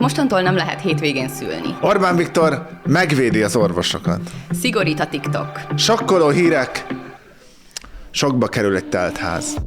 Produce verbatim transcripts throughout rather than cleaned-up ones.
Mostantól nem lehet hétvégén szülni. Orbán Viktor megvédi az orvosokat. Szigorít a TikTok. Sokkoló hírek. Sokba kerül egy teltház.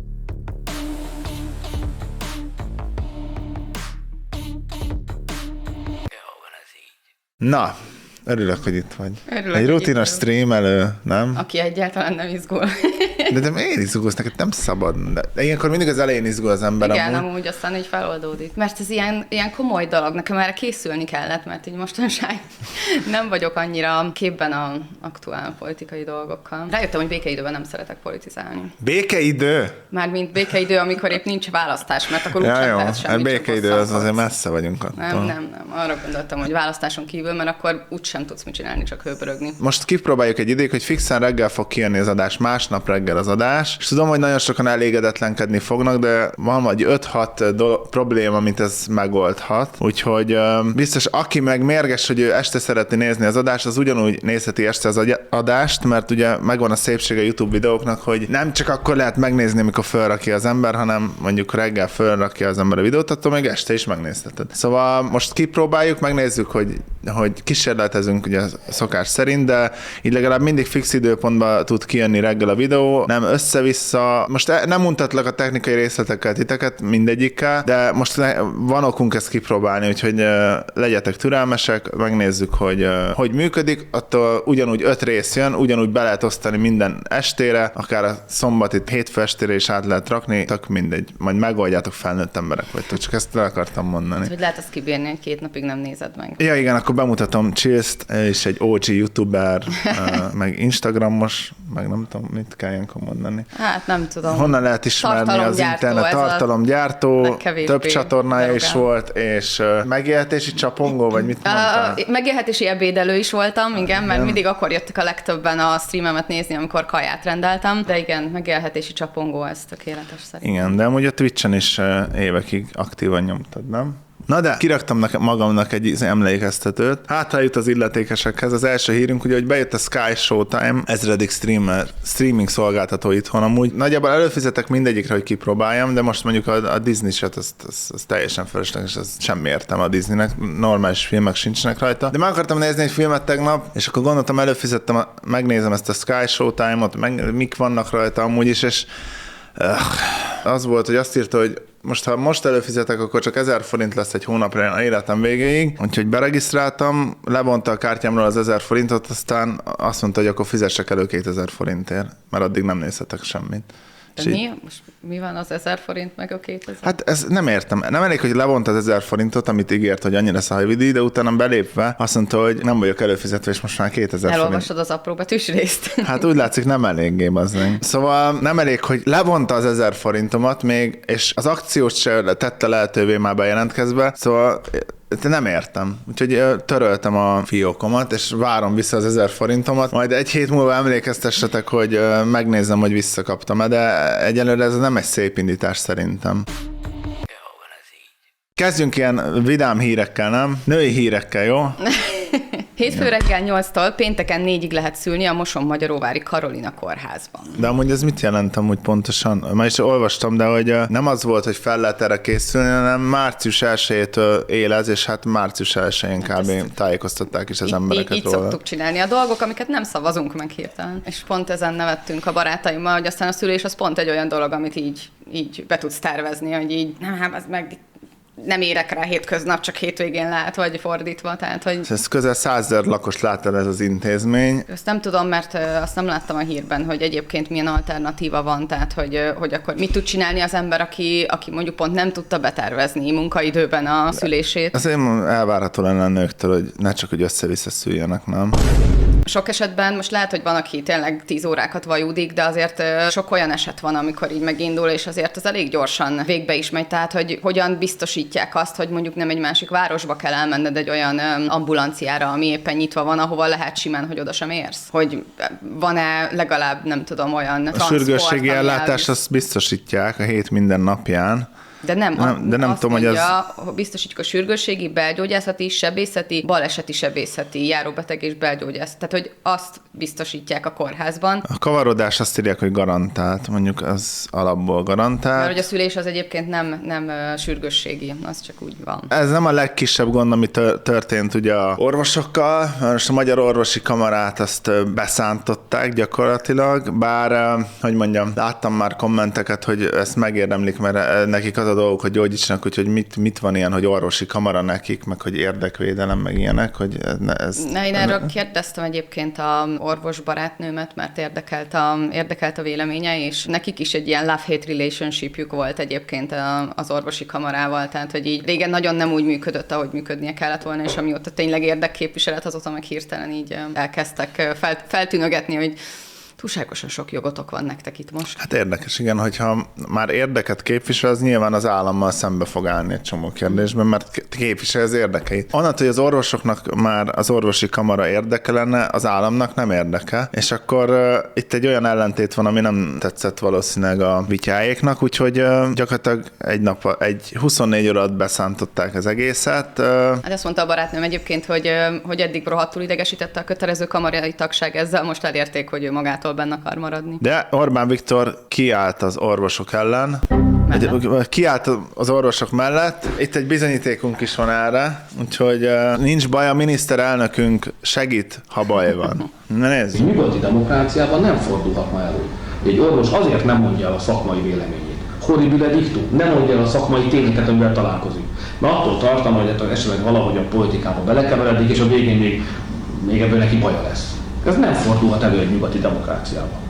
Na, örülök, hogy itt vagy. Örülök, egy rutinos streamelő, nem? Aki egyáltalán nem izgul. De te miért izgulsz? Neked nem szabad. De ilyenkor mindig az elején izgul az ember. Igen, amúgy. amúgy aztán így feloldódik. Mert ez ilyen, ilyen komoly dolog. Nekem erre készülni kellett, mert így mostanság nem vagyok annyira képben az aktuál politikai dolgokkal. Rájöttem, hogy békeidőben nem szeretek politizálni. Békeidő? Mármint békeidő, amikor épp nincs választás, mert akkor Ja, úgysem jó, tehetsz semmit. békeidő az azért messze vagyunk attól. Nem, nem, nem. Arra gondoltam, hogy választáson kívül, mert akkor úgysem tudsz mit csinálni, csak hőbörögni. Most kipróbáljuk egy ideig, hogy fixen reggel fog kijönni az adás, másnap reggel az adás, és tudom, hogy nagyon sokan elégedetlenkedni fognak, de van vagy öt-hat do- probléma, amit ez megoldhat. Úgyhogy uh, biztos, aki meg mérges, hogy ő este szeretné nézni az adást, az ugyanúgy nézheti este az adást, mert ugye megvan a szépsége YouTube videóknak, hogy nem csak akkor lehet megnézni, amikor felrakja az ember, hanem mondjuk reggel felrakja az ember a videót, attól még este is megnézheted. Szóval most kipróbáljuk, megnézzük, hogy, hogy kísérletezünk ugye szokás szerint, de így legalább mindig fix időpontban tud kijönni reggel a videó, nem össze-vissza. Most nem mutatlak a technikai részletekkel titeket mindegyikkel, de most van okunk ezt kipróbálni, úgyhogy legyetek türelmesek, megnézzük, hogy hogy működik, attól ugyanúgy öt rész jön, ugyanúgy be lehet osztani minden estére, akár a szombati hétfő estére is át lehet rakni, tök mindegy, majd megoldjátok, felnőtt emberek vagytok, csak ezt le akartam mondani. Hogy lehet azt kibírni, hogy két napig nem nézed meg. Ja igen, akkor bemutatom Chills-t, és egy ó gé youtuber, meg instagramos, meg nem tudom, mit kell ilyenkor mondani. Hát nem tudom. Honnan lehet ismerni az internet? Tartalomgyártó, több csatornája is volt, és uh, megélhetési csapongó, vagy mit mondtál? Uh, megélhetési ebédelő is voltam, igen, mert mindig akkor jöttek a legtöbben a streamemet nézni, amikor kaját rendeltem, de igen, megélhetési csapongó, ez tökéletes szerintem. Igen, de amúgy a Twitchen is uh, évekig aktívan nyomtad, nem? Na de kiraktam magamnak egy emlékeztetőt. Hát eljut az illetékesekhez. Az első hírünk ugye, hogy bejött a Sky Showtime, ezredik streamer, streaming szolgáltató itthon. Amúgy nagyjából előfizetek mindegyikre, hogy kipróbáljam, de most mondjuk a, a Disney-set, az, az, az teljesen fölösleges, az semmi értem a Disneynek. Normális filmek sincsenek rajta. De meg akartam nézni egy filmet tegnap, és akkor gondoltam, előfizettem, megnézem ezt a Sky Showtime-ot, meg, mik vannak rajta amúgy is, és uh, az volt, hogy azt írta, hogy most, ha most előfizetek, akkor csak ezer forint lesz egy hónapra a életem végéig. Úgyhogy beregisztráltam, levonta a kártyámról az ezer forintot, aztán azt mondta, hogy akkor fizessek elő kétezer forintért, mert addig nem nézhetek semmit. De mi? Most mi van az ezer forint meg a kétezer? Hát ez nem értem. Nem elég, hogy levont az ezer forintot, amit ígért, hogy annyi lesz a hajvidíj, de utána belépve azt mondta, hogy nem vagyok előfizetve, és most már kétezer forint. Elolvasod az apró betűs részt? Hát úgy látszik, nem eléggé bazdmeg. Szóval nem elég, hogy levonta az ezer forintomat még, és az akciót se tette lehetővé már bejelentkezve, szóval nem értem. Úgyhogy töröltem a fiókomat, és várom vissza az ezer forintomat. Majd egy hét múlva emlékeztessetek, hogy megnézem, hogy visszakaptam-e, de egyelőre ez nem egy szép indítás szerintem. Kezdjünk ilyen vidám hírekkel, nem? Női hírekkel, jó? Hétfő reggel nyolctól pénteken négyig lehet szülni a Moson-Magyaróvári Karolina kórházban. De amúgy ez mit jelent amúgy pontosan? Már is olvastam, de hogy nem az volt, hogy fel lehet erre készülni, hanem március elsejétől él ez, és hát március elsején hát kb. Tájékoztatták is az embereket így, így róla. szoktuk csinálni a dolgok, amiket nem szavazunk meg hirtelen. És pont ezen nevettünk a barátaimmal, hogy aztán a szülés az pont egy olyan dolog, amit így, így be tudsz tervezni, hogy így nem, hát az meg nem érek rá hétköznap, csak hétvégén lát, vagy fordítva. Tehát, hogy... Ez közel százezer lakos lát el ez az intézmény. Ezt nem tudom, mert azt nem láttam a hírben, hogy egyébként milyen alternatíva van, tehát hogy, hogy akkor mit tud csinálni az ember, aki, aki mondjuk pont nem tudta betervezni munkaidőben a szülését. Azért elvárható lenne a nőktől, hogy ne csak, hogy össze-vissza szüljenek, nem? Sok esetben most lehet, hogy van, aki tényleg tíz órákat vajudik, de azért sok olyan eset van, amikor így megindul, és azért az elég gyorsan végbe is megy. Tehát, hogy hogyan biztosítják azt, hogy mondjuk nem egy másik városba kell elmenned egy olyan ambulanciára, ami éppen nyitva van, ahova lehet simán, hogy oda sem érsz. Hogy van-e legalább, nem tudom, olyan a sürgősségi ellátást azt biztosítják a hét minden napján. De nem, nem, de nem azt tudom, mondja, hogy az... biztosítjuk a sürgősségi, belgyógyászati, sebészeti, baleseti sebészeti, járóbeteg és belgyógyász. Tehát, hogy azt biztosítják a kórházban. A kavarodás azt írják, hogy garantált, mondjuk az alapból garantált. Mert hogy a szülés az egyébként nem, nem sürgősségi, az csak úgy van. Ez nem a legkisebb gond, ami történt ugye a orvosokkal, most a Magyar Orvosi Kamarát azt beszántották gyakorlatilag, bár, hogy mondjam, láttam már kommenteket, hogy ezt megérdemlik, mert nekik az a dolgok, hogy gyógyítsanak, úgyhogy mit, mit van ilyen, hogy orvosi kamara nekik, meg hogy érdekvédelem, meg ilyenek, hogy ez... Na, én erről kérdeztem egyébként a orvos barátnőmet, mert érdekelt a, érdekelt a véleménye, és nekik is egy ilyen love-hate relationshipjük volt egyébként az orvosi kamarával, tehát hogy így régen nagyon nem úgy működött, ahogy működnie kellett volna, és amióta tényleg érdekképviselet, azóta meg hirtelen így elkezdtek fel, feltűnögetni, hogy túlságosan sok jogotok van nektek itt most. Hát érdekes, igen, hogyha már érdeket képvisel, az nyilván az állammal szembe fog állni egy csomó kérdésben, mert képvisel az érdekeit. Onnantól, hogy az orvosoknak már az orvosi kamara érdeke lenne, az államnak nem érdeke, és akkor uh, itt egy olyan ellentét van, ami nem tetszett valószínűleg a vityáéknak, úgyhogy uh, gyakorlatilag egy nap, egy huszonnégy órát beszántották az egészet. Uh, hát azt mondta a barátnőm egyébként, hogy, hogy eddig rohadtul idegesítette a kötelező kamarai tagság, ezzel most elérték, hogy ő magától benne akar maradni. De Orbán Viktor kiállt az orvosok ellen, egy, kiállt az orvosok mellett. Itt egy bizonyítékunk is van erre, úgyhogy uh, nincs baj, a miniszterelnökünk segít, ha baj van. Na nézd. Egy nyugati demokráciában nem fordulhatna elő. Egy orvos azért nem mondja el a szakmai véleményét. Horribile dictu, nem mondja el a szakmai tényeket, amivel találkozik. Mert attól tartom, hogy esetleg valahogy a politikába belekeveredik, és a végén még, még ebből neki baja lesz. Ez nem fordulhat elő egy nyugati demokráciában.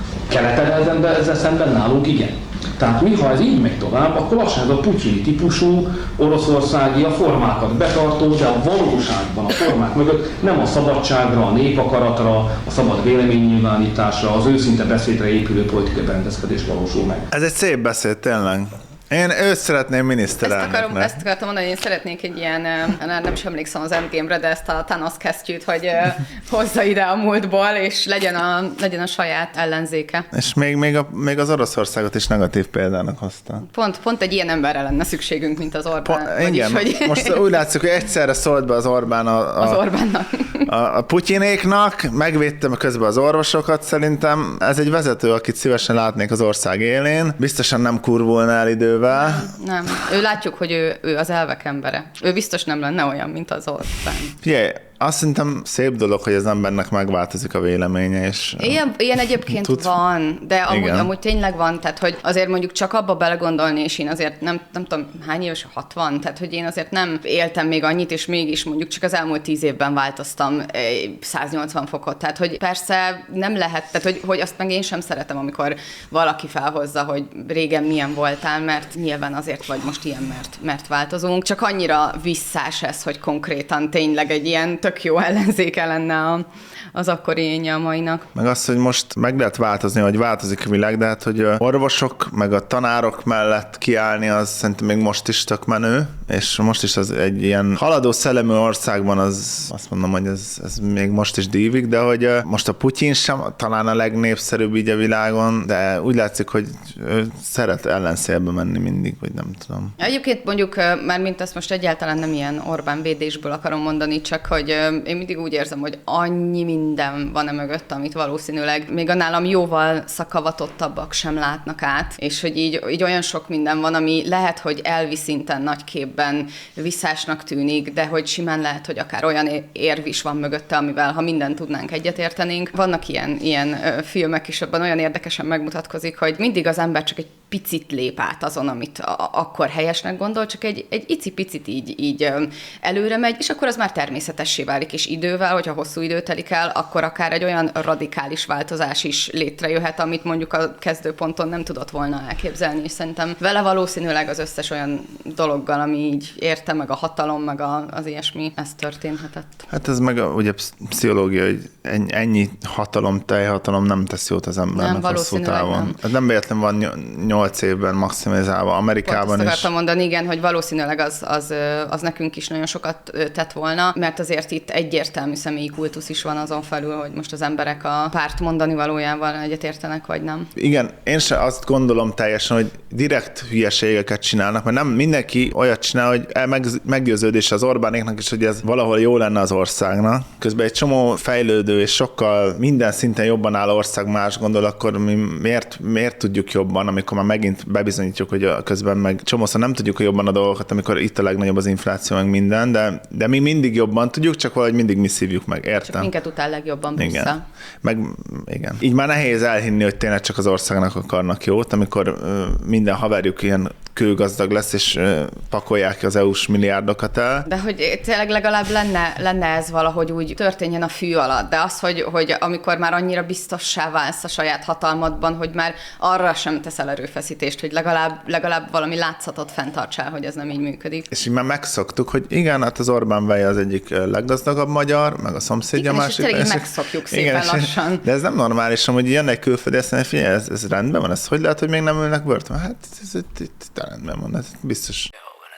Keleten ezzel szemben nálunk igen. Tehát mi, ha ez így megy tovább, akkor lassan ez a putyini típusú oroszországi a formákat betartó, de a valóságban a formák mögött nem a szabadságra, a népakaratra, a szabad véleménynyilvánításra, az őszinte beszédre épülő politikai berendezkedés valósul meg. Ez egy szép beszéd, tényleg. Én őt szeretném miniszterelnöknek. Ezt, akarom, ezt akartam mondani, hogy én szeretnék egy ilyen, nem is emlékszem az Endgame-re, de ezt a Thanos kesztyűt, hogy hozza ide a múltból, és legyen a, legyen a saját ellenzéke. És még, még, a, még az Oroszországot is negatív példának hozta. Pont, pont egy ilyen emberre lenne szükségünk, mint az Orbán. Po- igen, vagyis, hogy... most úgy látszik, hogy egyszerre szólt be az Orbán a, a, az Orbánnak. A, a Putyinéknak, megvédtem közben az orvosokat, szerintem ez egy vezető, akit szívesen látnék az ország élén. Biztosan nem kurvulna el idővel. Nem, ő látjuk, hogy ő, ő az elvek embere. Ő biztos nem lenne olyan, mint az Orbán. Figyelj, azt szerintem szép dolog, hogy az embernek megváltozik a véleménye, és... Ilyen, ilyen egyébként tud... van, de amúgy, amúgy tényleg van, tehát hogy azért mondjuk csak abba belegondolni, és én azért nem, nem tudom, hány éves, hatvan, tehát hogy én azért nem éltem még annyit, és mégis mondjuk csak az elmúlt tíz évben változtam száznyolcvan fokot, tehát hogy persze nem lehet, tehát hogy, hogy azt meg én sem szeretem, amikor valaki felhozza, hogy régen milyen voltál, mert nyilván azért vagy most ilyen, mert, mert változunk, csak annyira visszás ez, hogy konkrétan tényleg egy ilyen tök jó ellenzéke lenne a, az akkori énje a mainak. Meg az, hogy most meg lehet változni, hogy változik a világ, de hát, hogy orvosok, meg a tanárok mellett kiállni, az szerintem még most is tök menő, és most is az egy ilyen haladó szellemű országban az, azt mondom, hogy ez, ez még most is dívik, de hogy most a Putyin sem talán a legnépszerűbb így a világon, de úgy látszik, hogy ő szeret ellenszélbe menni mindig, vagy nem tudom. Egyébként mondjuk, már mint ezt most egyáltalán nem ilyen Orbán védésből akarom mondani, csak hogy én mindig úgy érzem, hogy annyi minden van-e mögött, amit valószínűleg még a nálam jóval szakavatottabbak sem látnak át, és hogy így, így olyan sok minden van, ami lehet, hogy elvi szinten nagy képben visszásnak tűnik, de hogy simán lehet, hogy akár olyan érv is van mögötte, amivel ha mindent tudnánk, egyetértenénk. Vannak ilyen, ilyen filmek is, abban olyan érdekesen megmutatkozik, hogy mindig az ember csak egy picit lép át azon, amit a- akkor helyesnek gondol, csak egy, egy icipicit így, így előre megy, és akkor az már természetessé válik, és idővel, hogyha hosszú idő telik el, akkor akár egy olyan radikális változás is létrejöhet, amit mondjuk a kezdőponton nem tudott volna elképzelni, és szerintem vele valószínűleg az összes olyan dologgal, ami így érte, meg a hatalom, meg a, az ilyesmi, ez történhetett. Hát ez meg a, ugye pszichológia, hogy ennyi hatalom, teljhatalom nem tesz jót az embernek hosszú távon. Nem. Ez nem véletlen van nyolc évben maximalizálva. Amerikában Pont azt is. akartam mondani, igen, hogy valószínűleg az, az, az nekünk is nagyon sokat tett volna, mert azért itt egyértelmű személyi kultusz is van azon felül, hogy most az emberek a párt mondani valójával egyetértenek, vagy nem. Igen, én se azt gondolom teljesen, hogy direkt hülyeségeket csinálnak, mert nem mindenki olyat csinál, hogy meg, meggyőződés az Orbánéknak is, hogy ez valahol jó lenne az országnak. Közben egy csomó fejlődő és sokkal minden szinten jobban áll ország más gondol, akkor mi miért, miért tudjuk jobban, amikor már megint bebizonyítjuk, hogy közben meg csomószor nem tudjuk jobban a dolgokat, amikor itt a legnagyobb az infláció, meg minden, de, de mi mindig jobban tudjuk, csak valahogy mindig mi szívjuk meg, értem? Csak minket utál legjobban vissza. Igen. Meg, igen. Így már nehéz elhinni, hogy tényleg csak az országnak akarnak jót, amikor uh, minden haverjuk ilyen kőgazdag lesz, és uh, pakolják ki az é u-s milliárdokat el. De hogy tényleg legalább lenne, lenne ez valahogy úgy történjen a fű alatt, de az, hogy, hogy amikor már annyira biztossá válsz a saját hatalmadban, hogy már arra sem teszel erőfeszítést, hogy legalább, legalább valami látszatot fenntartsál, hogy ez nem így működik. És így már megszoktuk, hogy igen, hát az Orbán Veje az egyik leggazdagabb magyar, meg a szomszédja igen, másik. És tényleg megszokjuk szépen igen, lassan. De ez nem normális, hogy jön egy külföldi, ezt mondja, figyelj, ez, ez rendben van, ez hogy lehet, hogy még nem ülnek börtön? Hát ez, ez, ez, ez rendben van, ez biztos.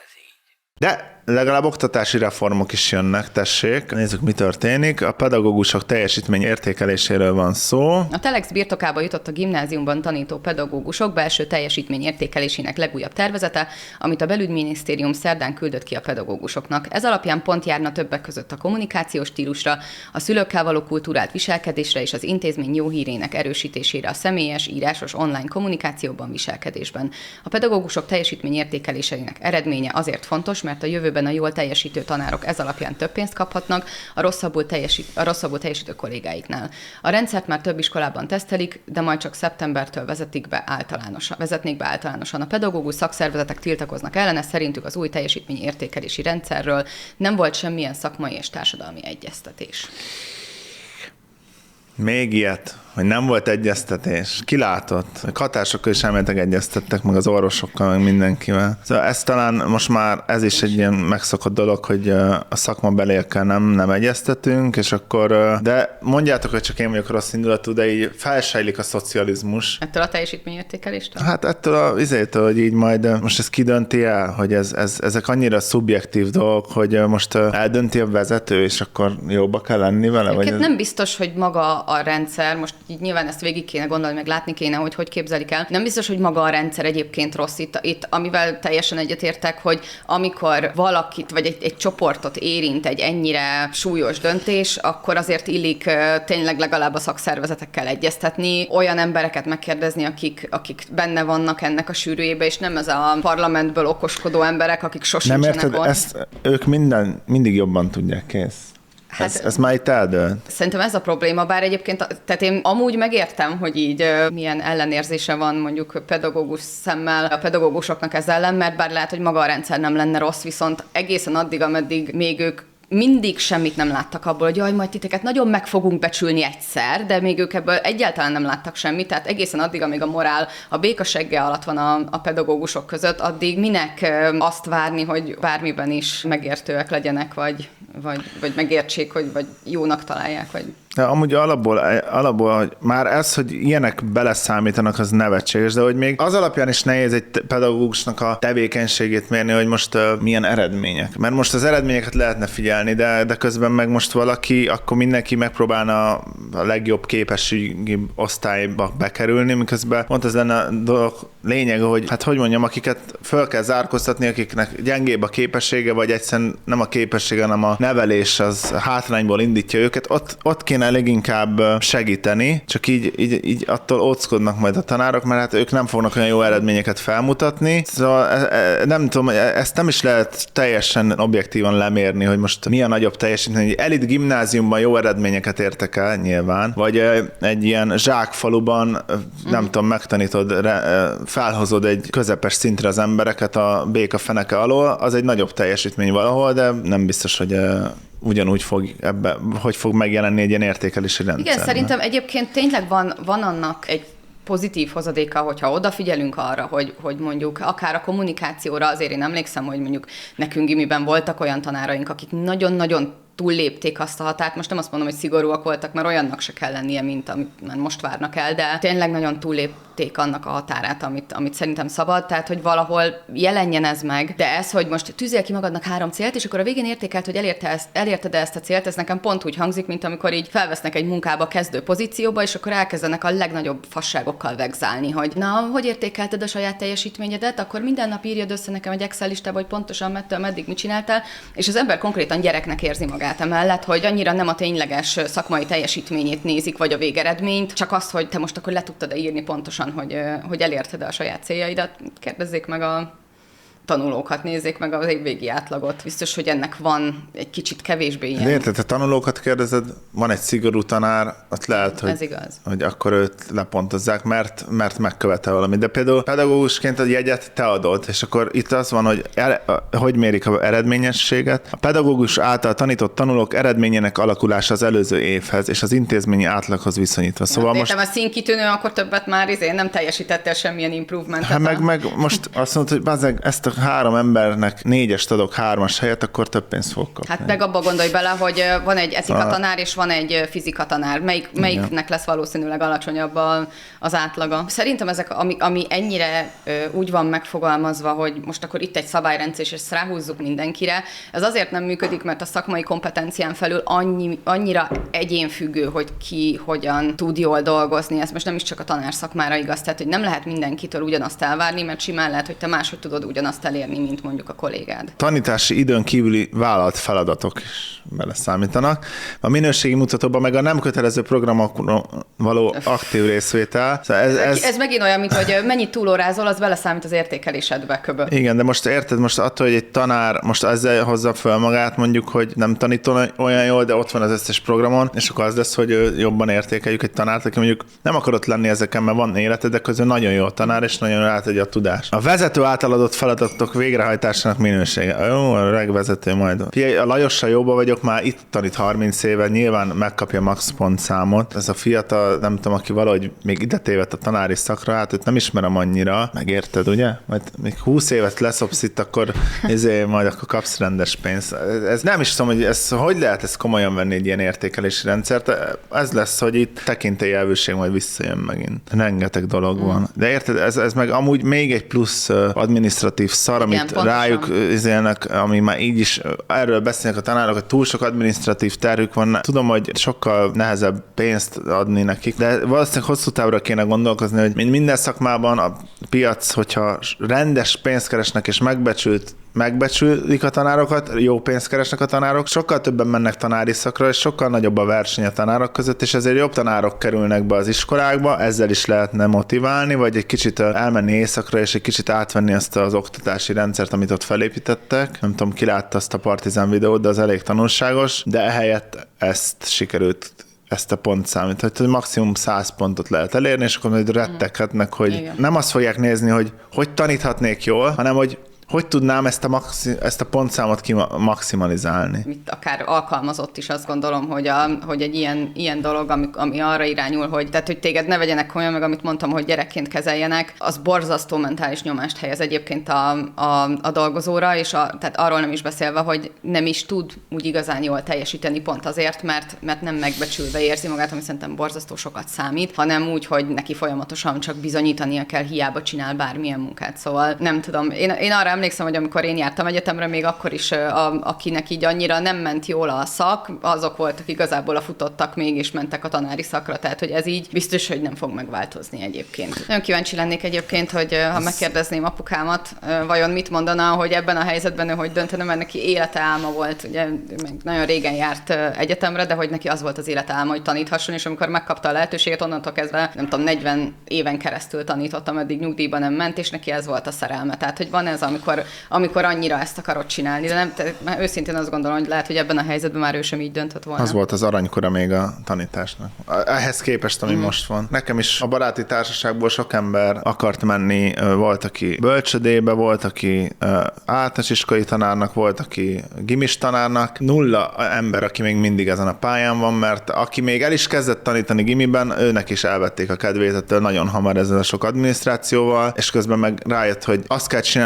De legalább oktatási reformok is jönnek, tessék. Nézzük, mi történik. A pedagógusok teljesítmény értékeléséről van szó. A Telex birtokába jutott a gimnáziumban tanító pedagógusok belső teljesítmény értékelésének legújabb tervezete, amit a belügyminisztérium szerdán küldött ki a pedagógusoknak. Ez alapján pont járna többek között a kommunikációs stílusra, a szülőkkel való kultúrált viselkedésre és az intézmény jó hírének erősítésére a személyes, írásos, online kommunikációban, viselkedésben. A pedagógusok teljesítmény értékelésének eredménye azért fontos, mert a jövőben a jól teljesítő tanárok ez alapján több pénzt kaphatnak a rosszabbul, teljesít, a rosszabbul teljesítő kollégáiknál. A rendszert már több iskolában tesztelik, de majd csak szeptembertől vezetik be általánosan, vezetnék be általánosan. A pedagógus szakszervezetek tiltakoznak ellene, szerintük az új teljesítmény értékelési rendszerről nem volt semmilyen szakmai és társadalmi egyeztetés. Még ilyet, hogy nem volt egyeztetés. Ki látott? A hatásokkal is elméletek egyeztettek, meg az orvosokkal, meg mindenkivel. Szóval ez talán most már ez is egy ilyen megszokott dolog, hogy a szakmabeliekkel nem, nem egyeztetünk, és akkor, de mondjátok, hogy csak én vagyok rossz indulatú, de így felsejlik a szocializmus. Ettől a teljesítményértékeléstől? Hát ettől a izétől, hogy így majd most ez kidönti el, hogy ez, ez, ezek annyira szubjektív dolgok, hogy most eldönti a vezető, és akkor jobba kell lenni vele? Vagy nem biztos, hogy maga a rendszer, most így nyilván ezt végig kéne gondolni, meg látni kéne, hogy hogy képzelik el. Nem biztos, hogy maga a rendszer egyébként rossz. Itt, itt amivel teljesen egyetértek, hogy amikor valakit, vagy egy, egy csoportot érint egy ennyire súlyos döntés, akkor azért illik tényleg legalább a szakszervezetekkel egyeztetni, olyan embereket megkérdezni, akik, akik benne vannak ennek a sűrűjébe, és nem ez a parlamentből okoskodó emberek, akik sosincsenek nem érted, ott. Ezt ők minden, mindig jobban tudják, kész. Hát, ez, ez már itt eldölt. Szerintem ez a probléma, bár egyébként, tehát én amúgy megértem, hogy így uh, milyen ellenérzése van mondjuk pedagógus szemmel a pedagógusoknak ez ellen, mert bár lehet, hogy maga a rendszer nem lenne rossz, viszont egészen addig, ameddig még ők mindig semmit nem láttak abból, hogy jaj, majd titeket nagyon meg fogunk becsülni egyszer, de még ők ebből egyáltalán nem láttak semmit, tehát egészen addig, amíg a morál a békasegge alatt van a, a pedagógusok között, addig minek azt várni, hogy bármiben is megértőek legyenek, vagy, vagy, vagy megértsék, hogy, vagy jónak találják, vagy... De amúgy alapból, alapból hogy már ez, hogy ilyenek beleszámítanak, az nevetséges, de hogy még az alapján is nehéz egy pedagógusnak a tevékenységét mérni, hogy most uh, milyen eredmények. Mert most az eredményeket lehetne figyelni, de, de közben meg most valaki, akkor mindenki megpróbálna a legjobb képességi osztályba bekerülni, miközben pont ez lenne a dolog lényege, hogy hát hogy mondjam, akiket föl kell zárkóztatni, akiknek gyengébb a képessége, vagy egyszerűen nem a képessége, hanem a nevelés az hátrányból indítja őket, ott, ott kéne leginkább segíteni, csak így, így, így attól óckodnak majd a tanárok, mert hát ők nem fognak olyan jó eredményeket felmutatni. Szóval nem tudom, ezt nem is lehet teljesen objektívan lemérni, hogy most mi a nagyobb teljesítmény. Egy elit gimnáziumban jó eredményeket értek el nyilván, vagy egy ilyen zsákfaluban, nem mm. tudom, megtanítod, felhozod egy közepes szintre az embereket a béka feneke alól, az egy nagyobb teljesítmény valahol, de nem biztos, hogy ugyanúgy fog ebbe, hogy fog megjelenni egy ilyen értékelési rendszer. Igen, szerintem egyébként tényleg van, van annak egy pozitív hozadéka, hogyha odafigyelünk arra, hogy, hogy mondjuk akár a kommunikációra, azért én emlékszem, hogy mondjuk nekünk gimiben voltak olyan tanáraink, akik nagyon-nagyon túllépték azt a határt. Most nem azt mondom, hogy szigorúak voltak, mert olyannak se kell lennie, mint amit már most várnak el, de tényleg nagyon túllépték annak a határát, amit, amit szerintem szabad, tehát hogy valahol jelenjen ez meg, de ez, hogy most tűzél ki magadnak három célt, és akkor a végén értékelt, hogy elérte ezt, elérted ezt a célt, ez nekem pont úgy hangzik, mint amikor így felvesznek egy munkába kezdő pozícióba, és akkor elkezdenek a legnagyobb fasságokkal vegzálni, hogy na, hogy értékelted a saját teljesítményedet, akkor minden nap írjad össze nekem egy Excel listába, hogy pontosan mettől meddig mit csináltál, és az ember konkrétan gyereknek érzi magát emellett, hogy annyira nem a tényleges szakmai teljesítményét nézik, vagy a végeredményt, csak azt, hogy te most akkor le tudtad írni pontosan, hogy, hogy elérted a saját céljaidat. Kérdezzék meg a tanulókat, nézzék meg az évvégi átlagot. Biztos, hogy ennek van egy kicsit kevésbé ilyen. Érted, te tanulókat kérdezed, van egy szigorú tanár, ott lehet, hogy, ez igaz. hogy akkor őt lepontozzák, mert, mert megkövetel valamit. De például pedagógusként a jegyet te adod, és akkor itt az van, hogy el, hogy mérik az eredményességet. A pedagógus által tanított tanulók eredményének alakulása az előző évhez, és az intézményi átlaghoz viszonyítva. Szóval ja, most... a színkitűnő, akkor többet már izé nem teljesítettél semmilyen improvementet. Hát meg, meg most azt mondod, hogy bazzeg, ezt a három embernek négyest adok hármas helyet, akkor több pénzt fogok kapni. Hát meg abba gondolj bele, hogy van egy etika tanár és van egy fizika tanár. Melyik, melyiknek lesz valószínűleg alacsonyabb a, az átlaga? Szerintem ezek, ami, ami ennyire ö, úgy van megfogalmazva, hogy most akkor itt egy szabályrendszer, és ezt ráhúzzuk mindenkire, ez azért nem működik, mert a szakmai kompetencián felül annyi, annyira egyénfüggő, hogy ki hogyan tud jól dolgozni. Ez most nem is csak a tanár szakmára igaz, tehát hogy nem lehet mindenkitől ugyanazt elvárni, mert simán lehet, hogy te máshogy tudod ugyanazt elérni, mint mondjuk a kollégád. Tanítási időn kívüli vállalt feladatok is beleszámítanak. A minőségi mutatóban meg a nem kötelező programokon való aktív részvétel. Szóval ez, ez... ez megint olyan, mint hogy mennyit túlórázol, az beleszámít az értékelésedbe köbö. Igen, de most érted, most attól, hogy egy tanár most ezzel hozza fel magát, mondjuk, hogy nem tanít olyan jól, de ott van az összes programon, és akkor az lesz, hogy jobban értékeljük egy tanárt, aki mondjuk nem akarott lenni ezeken, mert van élete, de közben nagyon jó tanár, és nagyon átadja a tudást. A vezető által adott feladatok végrehajtásának minősége. Jó, a regvezető majd. A Lajossal jóba vagyok, már itt tanít harminc éve, nyilván megkapja max pontszámot. Ez a fiatal, nem tudom, aki valahogy még ide tévedt a tanári szakra, hát őt nem ismerem annyira, megérted, ugye? Majd még húsz évet leszopsz itt, akkor ezért majd akkor kapsz rendes pénzt. Ez nem is tudom, hogy ez, hogy lehet ezt komolyan venni egy ilyen értékelési rendszert. Ez lesz, hogy itt tekintélyelvűség majd visszajön megint. Rengeteg dolog van. Mm. De érted, ez, ez meg amúgy még egy plusz adminisztratív szar, amit igen, rájuk izélnek, ami már így is, erről beszélnek a tanárok, hogy túl sok adminisztratív terhük van. Tudom, hogy sokkal nehezebb pénzt adni nekik, de valószínűleg hosszú távra kéne gondolkozni, hogy minden szakmában a piac, hogyha rendes pénzt keresnek és megbecsült megbecsülik a tanárokat, jó pénzt keresnek a tanárok, sokkal többen mennek tanári szakra, és sokkal nagyobb a verseny a tanárok között, és ezért jobb tanárok kerülnek be az iskolákba, ezzel is lehetne motiválni, vagy egy kicsit elmenni éjszakra, és egy kicsit átvenni azt az oktatási rendszert, amit ott felépítettek. Nem tudom, ki látta azt a Partizán videót, de az elég tanulságos, de ehelyett ezt sikerült ezt a pontszámot, hogy maximum száz pontot lehet elérni, és akkor majd retteghetnek, hogy igen. Nem azt fogják nézni, hogy hogy taníthatnék jól, hanem hogy hogy tudnám ezt a, maxi- ezt a pontszámot kimaximalizálni? Itt akár alkalmazott is azt gondolom, hogy, a, hogy egy ilyen, ilyen dolog, ami, ami arra irányul, hogy, tehát, hogy téged ne vegyenek komolyan, meg amit mondtam, hogy gyerekként kezeljenek, az borzasztó mentális nyomást helyez egyébként a, a, a dolgozóra, és a, tehát arról nem is beszélve, hogy nem is tud úgy igazán jól teljesíteni pont azért, mert, mert nem megbecsülve érzi magát, ami szerintem borzasztó sokat számít, hanem úgy, hogy neki folyamatosan csak bizonyítania kell, hiába csinál bármilyen munkát. Szóval nem tudom, én, én arra emlékszem, hogy amikor én jártam egyetemre, még akkor is, a, akinek így annyira nem ment jól a szak, azok voltak igazából a futottak, mégis mentek a tanári szakra, tehát hogy ez így biztos, hogy nem fog megváltozni egyébként. Nagyon kíváncsi lennék egyébként, hogy ha megkérdezném apukámat, vajon mit mondana, hogy ebben a helyzetben ő hogy döntene, mert neki élete álma volt, ugye meg nagyon régen járt egyetemre, de hogy neki az volt az élete álma, hogy taníthasson, és amikor megkapta a lehetőséget, onnantól kezdve, nem tudom, negyven éven keresztül tanítottam, eddig nyugdíjba nem ment, és neki ez volt a szerelme. Tehát, hogy van ez, amikor amikor annyira ezt akarod csinálni, de nem, te, őszintén azt gondolom, hogy lehet, hogy ebben a helyzetben már ő sem így döntött volna. Az volt az aranykora még a tanításnak. Ehhez képest, ami mm. most van. Nekem is a baráti társaságból sok ember akart menni, volt, aki bölcsödébe, volt, aki általános iskolai tanárnak, volt, aki gimis tanárnak. Nulla ember, aki még mindig ezen a pályán van, mert aki még el is kezdett tanítani gimiben, őnek is elvették a kedvét ettől nagyon hamar ezzel a sok adminisztrációval, és közben meg rájött, hogy azt kell csinálni a legtöbb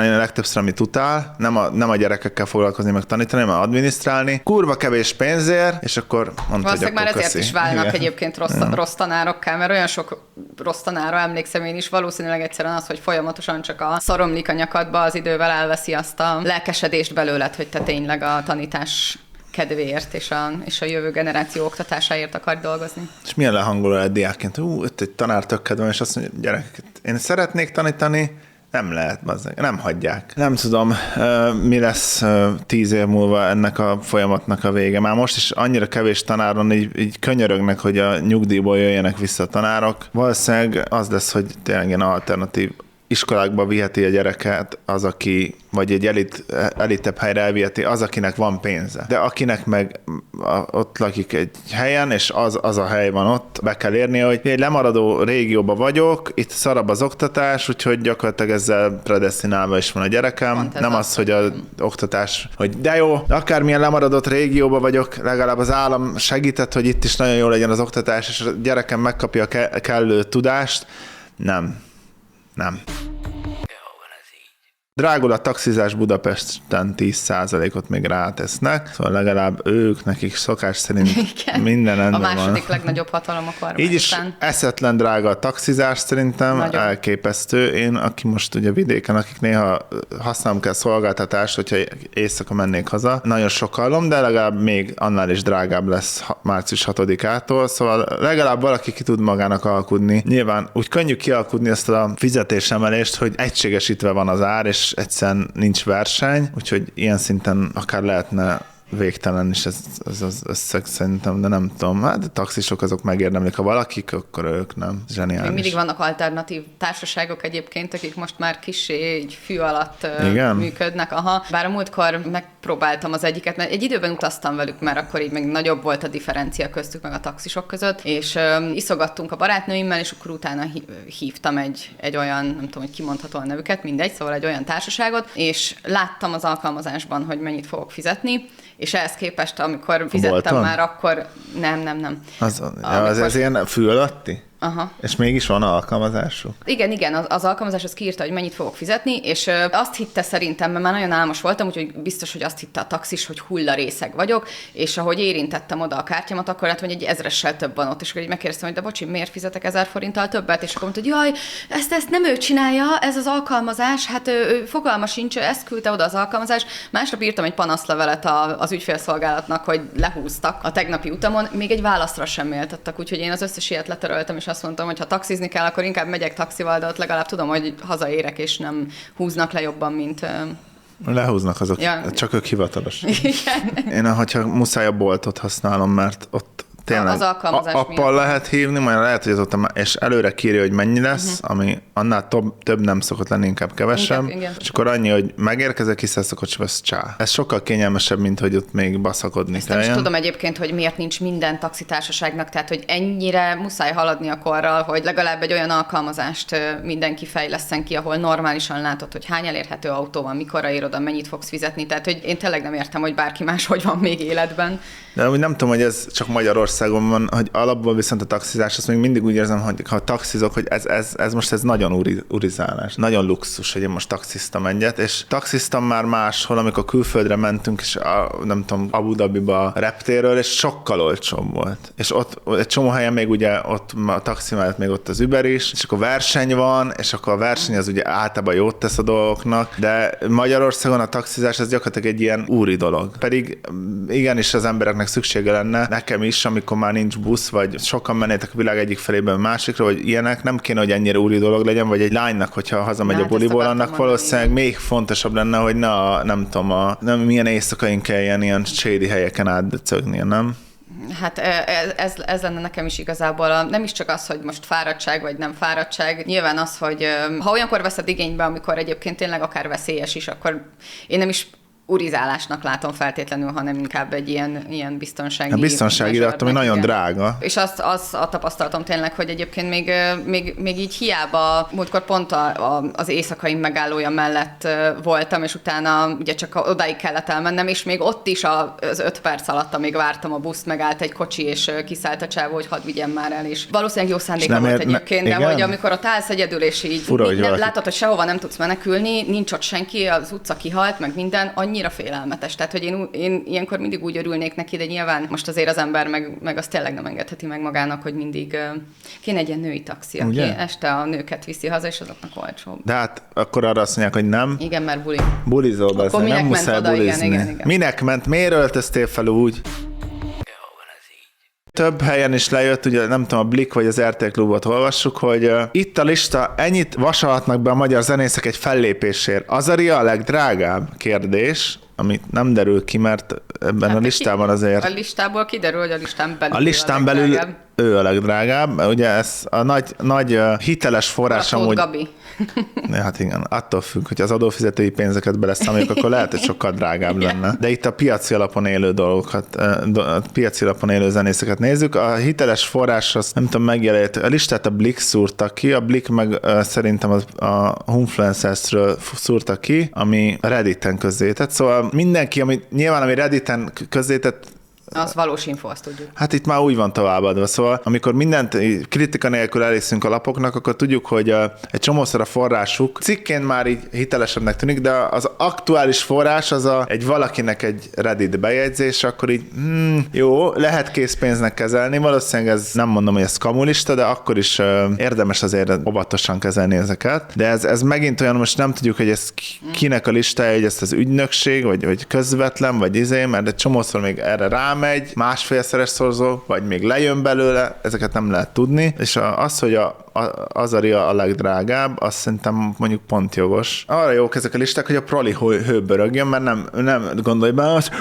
kurzra, amit utál, nem a, nem a gyerekekkel foglalkozni, meg tanítani, hanem adminisztrálni. Kurva kevés pénzért, és akkor mondta, valószínűleg már ezért köszi. is válnak Igen. egyébként rossz, rossz tanárokká, mert olyan sok rossz tanára emlékszem én is, valószínűleg egyszerűen az, hogy folyamatosan csak a szoromlik a nyakadba, az idővel elveszi azt a lelkesedést belőled, hogy te tényleg a tanítás kedvéért és a, és a jövő generáció oktatásáért akar dolgozni. És milyen lehangoló egy diákként, ú, itt egy tanár tök kedvem, és azt mondja, gyerekeket, én szeretnék tanítani, nem lehet, bazzeg, nem hagyják. Nem tudom, mi lesz tíz év múlva ennek a folyamatnak a vége. Már most is annyira kevés tanáron így, így könyörögnek, hogy a nyugdíjból jöjjenek vissza a tanárok. Valószínűleg az lesz, hogy tényleg ilyen alternatív iskolákba viheti a gyereket az, aki, vagy egy elit, elitebb helyre elviheti, az, akinek van pénze. De akinek meg a, ott lakik egy helyen, és az, az a hely van ott, be kell érnie, hogy egy lemaradó régióba vagyok, itt szarabb az oktatás, úgyhogy gyakorlatilag ezzel predesztinálva is van a gyerekem. Nem az, hogy az oktatás, hogy de jó, akármilyen lemaradott régióba vagyok, legalább az állam segített, hogy itt is nagyon jó legyen az oktatás, és a gyerekem megkapja a ke- kellő tudást. Nem. Nem. Drágul a taxizás Budapesten tíz százalékot még rátesznek, szóval legalább ők, nekik szokás szerint igen. minden rendben van. A második van. Legnagyobb hatalom a kormány. Így is után. Eszetlen drága a taxizás szerintem, nagyon. Elképesztő. Én, aki most ugye vidéken, akik néha használom kell szolgáltatást, hogyha éjszaka mennék haza, nagyon sok hallom, de legalább még annál is drágább lesz március hatodikától, szóval legalább valaki ki tud magának alkudni. Nyilván úgy könnyű kialkudni ezt a fizetésemelést, hogy egységesítve van az ár, és egyszerűen nincs verseny, úgyhogy ilyen szinten akár lehetne végtelen is ez, ez az összeg szerintem, de nem tudom. Hát a taxisok azok megérdemlik, ha valakik, akkor ők nem. Zseniális. Még mindig vannak alternatív társaságok egyébként, akik most már kissé így fű alatt igen? működnek. Aha. Bár a múltkor megpróbáltam az egyiket, mert egy időben utaztam velük, mert akkor így még nagyobb volt a differencia köztük meg a taxisok között, és um, iszogattunk a barátnőimmel, és akkor utána hívtam egy, egy olyan, nem tudom, hogy kimondható a nevüket, mindegy, szóval egy olyan társaságot, és láttam az alkalmazásban, hogy mennyit fogok fizetni, és ehhez képest, amikor fizettem Bolton? Már, akkor nem, nem, nem. Az, amikor... az, az ilyen fű alatti? Aha. És mégis van alkalmazásuk? Igen, igen, az, az alkalmazás az kiírta, hogy mennyit fogok fizetni, és ö, azt hitte szerintem, mert már nagyon álmos voltam, úgyhogy biztos, hogy azt hitte a taxis, hogy hullarészeg vagyok, és ahogy érintettem oda a kártyámat, akkor látom, hogy egy ezressel több van ott, és akkor így megkérdeztem, hogy de bocsi, miért fizetek ezer forinttal többet, és akkor mondta, hogy jaj, ezt, ezt nem ő csinálja, ez az alkalmazás, hát ő, ő fogalma sincs, ezt küldte oda az alkalmazás. Másnap írtam egy panaszlevelet a, az ügyfélszolgálatnak, hogy lehúztak a tegnapi utamon, még egy válaszra sem méltattak, úgyhogy én az összes ilyet letöröltem, és azt mondtam, hogy ha taxizni kell, akkor inkább megyek taxival, de ott legalább tudom, hogy hazaérek, és nem húznak le jobban, mint... Lehúznak azok, ja. Csak ők hivatalos. Igen. Én, hogyha muszáj a boltot használom, mert ott tényleg az alkalmazás a, appal lehet hívni, majd lehet, hogy az ott, és előre kírja, hogy mennyi lesz, uh-huh. ami annál több, több nem szokott lenni, inkább kevesebb, inkább, és akkor annyi, hogy megérkezek, kiszállszok, és vesz csá. Ez sokkal kényelmesebb, mint hogy ott még baszakodni Ezt kelljen. Nem is tudom egyébként, hogy miért nincs minden taxitársaságnak, tehát hogy ennyire muszáj haladni a korral, hogy legalább egy olyan alkalmazást mindenki fejleszten ki, ahol normálisan látod, hogy hány elérhető autó van, mikorra ér oda, mennyit fogsz fizetni, tehát hogy én tényleg nem értem, hogy bárki más hogy van még életben. De úgy nem tudom, hogy ez csak Magyarországon van, hogy alapból viszont a taxizás, azt még mindig úgy érzem, hogy ha taxizok, hogy ez, ez, ez most ez nagyon uri, urizálás, nagyon luxus, hogy én most taxiztam egyet, és taxiztam már máshol, amikor külföldre mentünk, és a, nem tudom, Abu Dhabiba reptéről, és sokkal olcsóbb volt. És ott egy csomó helyen még ugye ott a taxi mellett még ott az Uber is, és akkor verseny van, és akkor a verseny az ugye általában jót tesz a dolgoknak, de Magyarországon a taxizás ez gyakorlatilag egy ilyen úri dolog. Pedig igenis az embereknek szüksége lenne, nekem is, amikor már nincs busz, vagy sokan mennétek a világ egyik felében másikra, vagy ilyenek, nem kéne, hogy ennyire úri dolog legyen, vagy egy lánynak, hogyha hazamegy ja, a buliból, annak valószínűleg mondani. Még fontosabb lenne, hogy ne a, nem tudom, a, nem milyen éjszakain kelljen ilyen shady helyeken átdöcögnie, nem? Hát ez, ez lenne nekem is igazából, nem is csak az, hogy most fáradtság vagy nem fáradtság, nyilván az, hogy ha olyankor veszed igénybe, amikor egyébként tényleg akár veszélyes is, akkor én nem is urizálásnak látom feltétlenül, hanem inkább egy ilyen, ilyen biztonsági... A biztonsági irat, ami nagyon drága. És azt, az a tapasztalatom tényleg, hogy egyébként még, még, még így hiába, múltkor pont a, a, az éjszakai megállója mellett voltam, és utána ugye csak odáig kellett elmennem, és még ott is az öt perc alatt, amíg vártam a buszt, megállt egy kocsi, és kiszállt a csávó, hogy hadd vigyem már el, és valószínűleg jó szándéka volt ér... egyébként, de hogy amikor ott állsz egyedül, és így Fura, hogy nem, látod, hogy sehova nem tudsz menekülni, nincs ott senki, az utca kihalt, meg minden, annyira félelmetes. Tehát, hogy én, én ilyenkor mindig úgy örülnék neki, de nyilván most azért az ember meg, meg azt tényleg nem engedheti meg magának, hogy mindig uh, kéne egy ilyen női taxi, aki ugye? Este a nőket viszi haza, és azoknak olcsóbb. De hát akkor arra azt mondják, hogy nem. Igen, mert buli. Bulizol be, nem muszáj oda, bulizni. igen, igen, igen. Minek ment? Miért öltöztél fel úgy? Több helyen is lejött, ugye nem tudom, a Blik vagy az er té Klubot olvassuk, hogy uh, itt a lista, ennyit vasalhatnak be a magyar zenészek egy fellépésért. Azaria a legdrágább kérdés, amit nem derül ki, mert ebben hát a listában azért... A listából kiderül, hogy a listán belül A listán belül ő a legdrágább. Ugye ez a nagy, nagy uh, hiteles forrás amúgy... Gabi. Hát igen, attól függ, hogy az adófizetői pénzeket beleszámoljuk, akkor lehet, hogy sokkal drágább lenne. De itt a piaci alapon élő dolgokat, a piaci alapon élő zenészeket nézzük. A hiteles forrás, az nem tudom, megjelent. A listát a Blik szúrta ki, a Blik meg szerintem a, a Humfluencers-ről szúrta ki, ami Redditen közzétett. Szóval mindenki, ami, nyilván ami Redditen közzétett, az valós info, azt tudjuk. Hát itt már úgy van továbbadva. Szóval amikor mindent kritika nélkül elészünk a lapoknak, akkor tudjuk, hogy egy csomószor a forrásuk cikkén már így hitelesebbnek tűnik, de az aktuális forrás az a, egy valakinek egy Reddit bejegyzés, akkor így hmm, jó, lehet készpénznek kezelni, valószínűleg ez nem mondom, hogy ez kamulista, de akkor is uh, érdemes azért óvatosan kezelni ezeket. De ez, ez megint olyan, most nem tudjuk, hogy ez kinek a listája, hogy ez az ügynökség, vagy, vagy közvetlen, vagy izé, mert egy csomószor még erre rám megy, másfélszeres szorzó, vagy még lejön belőle, ezeket nem lehet tudni, és az, hogy a, a, Azaria a legdrágább, azt szerintem mondjuk pont jogos. Arra jók ezek a listák, hogy a proli hőbörögjön, mert nem, nem gondolj be, az,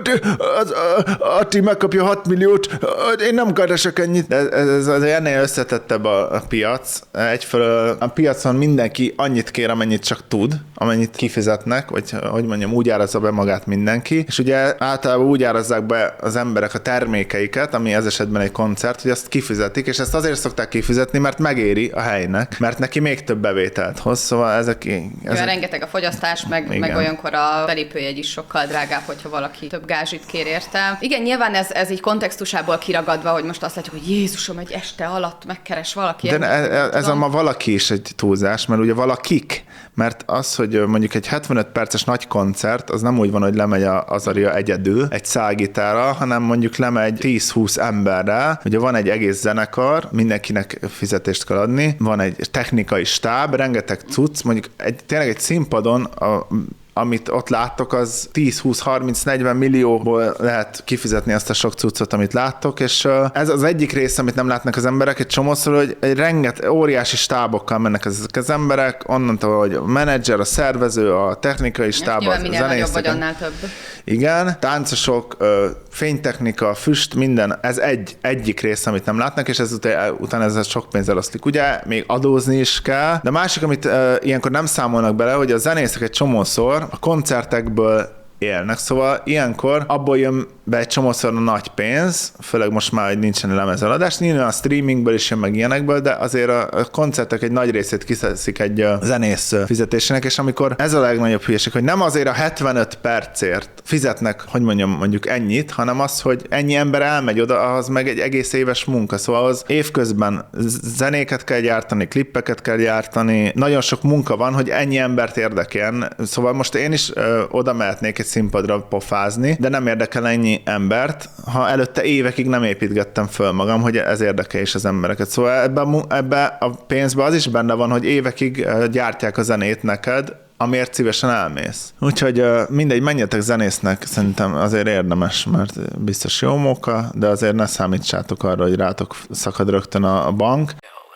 az, Ati megkapja hat milliót, én nem keresek ennyit. De ez, ez az ennél összetettebb a, a piac. Egyfelől a piacon mindenki annyit kér, amennyit csak tud, amennyit kifizetnek, vagy hogy mondjam, úgy árazza be magát mindenki, és ugye általában úgy árazzák be az emberek a termékeiket, ami ez esetben egy koncert, hogy azt kifizetik, és ezt azért szokták kifizetni, mert megéri a helynek, mert neki még több bevételt hoz, szóval ezek... ezek... Olyan rengeteg a fogyasztás, meg, meg olyankor a belépőjegy is sokkal drágább, hogyha valaki több gázsit kér érte. Igen, nyilván ez, ez így kontextusából kiragadva, hogy most azt látjuk, hogy Jézusom, egy este alatt megkeres valaki. De ez, ez a ma valaki is egy túlzás, mert ugye valakik, mert az, hogy mondjuk egy hetvenöt perces nagy koncert, az nem úgy van, hogy lemegy a Azaria egyedül egy szálgitára, hanem mondjuk lemegy tíz-húsz emberrel, ugye van egy egész zenekar, mindenkinek fizetést kell adni, van egy technikai stáb, rengeteg cucc, mondjuk egy, tényleg egy színpadon a amit ott láttok, az tíz-húsz-harminc-negyven millióból lehet kifizetni azt a sok cuccot, amit láttok, és ez az egyik része, amit nem látnak az emberek, egy csomószor, hogy egy renget, óriási stábokkal mennek ezek az emberek, onnantól, hogy a menedzser, a szervező, a technikai stáb, a zenészek. Annál több. Igen, táncosok, fénytechnika, füst, minden, ez egy, egyik része, amit nem látnak, és ez után, utána ez sok pénzzel oszlik. Ugye, még adózni is kell, de másik, amit uh, ilyenkor nem számolnak bele, hogy a zenészek egy csomószor a koncertekből élnek, szóval ilyenkor abból jön be egy csomószor a nagy pénz, főleg most már, hogy nincsen lemezeladás, nyilván a streamingből is jön meg ilyenekből, de azért a koncertek egy nagy részét kiszeszik egy zenész fizetésének, és amikor ez a legnagyobb hülyeség, hogy nem azért a hetvenöt percért fizetnek, hogy mondjam, mondjuk ennyit, hanem az, hogy ennyi ember elmegy oda, az meg egy egész éves munka, szóval az évközben zenéket kell gyártani, klippeket kell gyártani, nagyon sok munka van, hogy ennyi embert érdekeljen, szóval most én is ö, oda mehetnék egy színpadra pofázni, de nem érdekel ennyi embert, ha előtte évekig nem építgettem föl magam, hogy ez érdekel is az embereket. Szóval ebbe a, ebbe a pénzbe az is benne van, hogy évekig gyártják a zenét neked, amiért szívesen elmész. Úgyhogy mindegy, menjetek zenésznek, szerintem azért érdemes, mert biztos jó móka, de azért ne számítsátok arra, hogy rátok szakad rögtön a bank.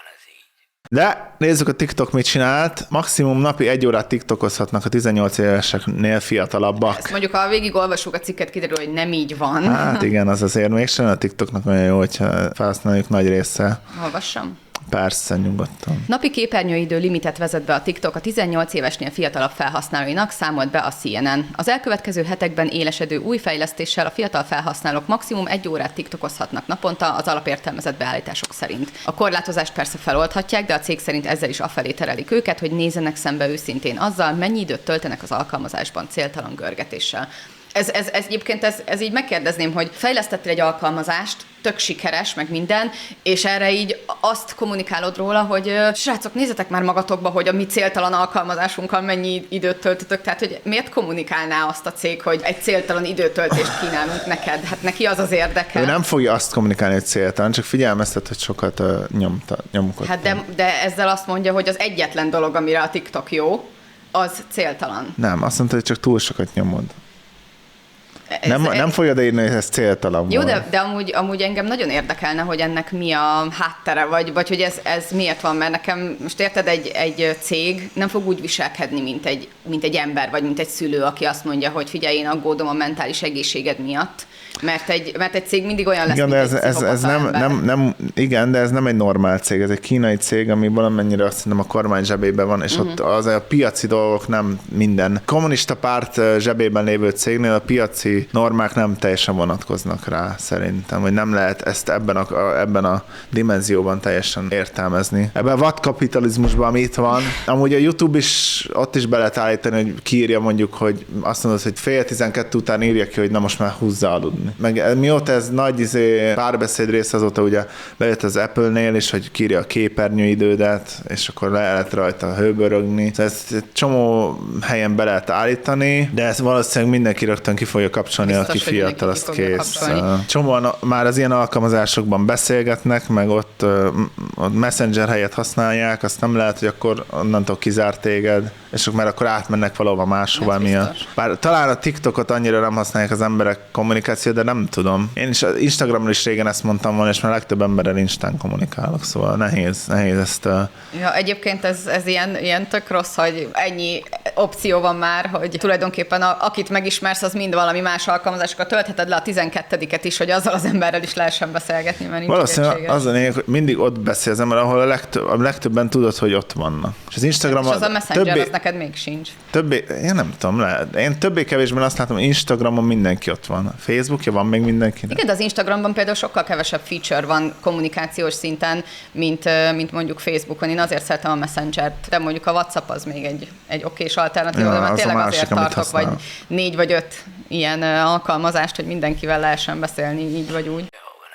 De nézzük a TikTok mit csinált. Maximum napi egy órát tiktokozhatnak a tizennyolc éveseknél fiatalabbak. Ezt mondjuk, ha végigolvassuk a cikket, kiderül, hogy nem így van. Hát igen, az azért mégsem a TikToknak olyan jó, hogyha felhasználjuk nagy része. Olvassam. Persze, nyugodtan. Napi képernyőidő limitet vezet be a TikTok a tizennyolc évesnél fiatalabb felhasználóinak, számolt be a C N N. Az elkövetkező hetekben élesedő új fejlesztéssel a fiatal felhasználók maximum egy órát tiktokozhatnak naponta az alapértelmezett beállítások szerint. A korlátozást persze feloldhatják, de a cég szerint ezzel is afelé terelik őket, hogy nézzenek szembe őszintén azzal, mennyi időt töltenek az alkalmazásban céltalan görgetéssel. Ez, ez, ez egyébként ez, ez így megkérdezném, hogy fejlesztettél egy alkalmazást, tök sikeres, meg minden, és erre így azt kommunikálod róla, hogy srácok, nézzetek már magatokba, hogy a mi céltalan alkalmazásunkkal mennyi időt töltötök, tehát hogy miért kommunikálná azt a cég, hogy egy céltalan időtöltést kínálunk neked? Hát neki az az érdeke. Ő nem fogja azt kommunikálni, hogy céltalan, csak figyelmeztet, hogy sokat uh, nyomta, nyomkodta. Hát de, de ezzel azt mondja, hogy az egyetlen dolog, amire a TikTok jó, az céltalan. Nem, azt mondta, hogy csak túl sokat nyomod. Ez, Nem, ez, nem fogja írni, hogy ez céltalan Jó, volt. de, de amúgy, amúgy engem nagyon érdekelne, hogy ennek mi a háttere, vagy, vagy hogy ez, ez miért van, mert nekem, most érted, egy, egy cég nem fog úgy viselkedni, mint egy, mint egy ember, vagy mint egy szülő, aki azt mondja, hogy figyelj, én aggódom a mentális egészséged miatt, mert egy, mert egy cég mindig olyan lesz, igen, mint de ez, egy ez, ez nem, nem, nem, igen, de ez nem egy normál cég, ez egy kínai cég, ami valamennyire azt hiszem a kormány zsebében van, és uh-huh. ott az a piaci dolgok nem minden. Kommunista párt zsebében lévő cégnél a piaci normák nem teljesen vonatkoznak rá, szerintem, hogy nem lehet ezt ebben a, ebben a dimenzióban teljesen értelmezni. Ebben a vadkapitalizmusban, ami itt van, amúgy a YouTube is, ott is be lehet állítani, hogy kiírja mondjuk, hogy azt mondod, hogy fél tizenkettő után írja ki, hogy na most már húzza aludni. Meg mióta ez nagy izé, párbeszéd rész, azóta ugye bejött az Apple-nél is, hogy kírja a képernyőidődet, és akkor le lehet rajta hőbörögni. Szóval ezt egy csomó helyen be lehet állítani, de ezt valószínűleg mindenki rögtön ki fogja kapcsolni, biztos, aki fiatal, azt kész. Csomóan már az ilyen alkalmazásokban beszélgetnek, meg ott, ott Messenger helyet használják, azt nem lehet, hogy akkor onnantól kizárt téged, és már akkor átmennek valahova máshova miatt. Bár talán a TikTokot annyira nem használják az emberek kommunikáció, de nem tudom. Én is Instagramon is régen ezt mondtam volna, és már legtöbb emberrel Instán kommunikálok, szóval nehéz, nehéz ezt. Uh... Ja, egyébként ez, ez ilyen, ilyen tök rossz, hogy ennyi opció van már, hogy tulajdonképpen a, akit megismersz, az mind valami más alkalmazásokat töltheted le a tizenkettediket is, hogy azzal az emberrel is lehessen beszélgetni, mert nincs valószínűleg az a lényeg, hogy mindig ott beszél az ember, ahol a, legtöbb, a legtöbben tudod, hogy ott vannak. És az Instagram és az a Messenger, többé, az neked még sincs. Többé, én nem tudom, lehet. Én többé-kevésbé azt látom, hogy Instagramon mindenki ott van. Facebookja van még mindenkinek. Igen, de az Instagramban például sokkal kevesebb feature van kommunikációs szinten, mint, mint mondjuk Facebookon. Én azért szeretem a Messengert, de mondjuk a WhatsApp az még egy, egy okés alternatíva, ja, mert az tényleg azért tartok, vagy négy vagy öt ilyen alkalmazást, hogy mindenkivel lehessen beszélni így vagy úgy.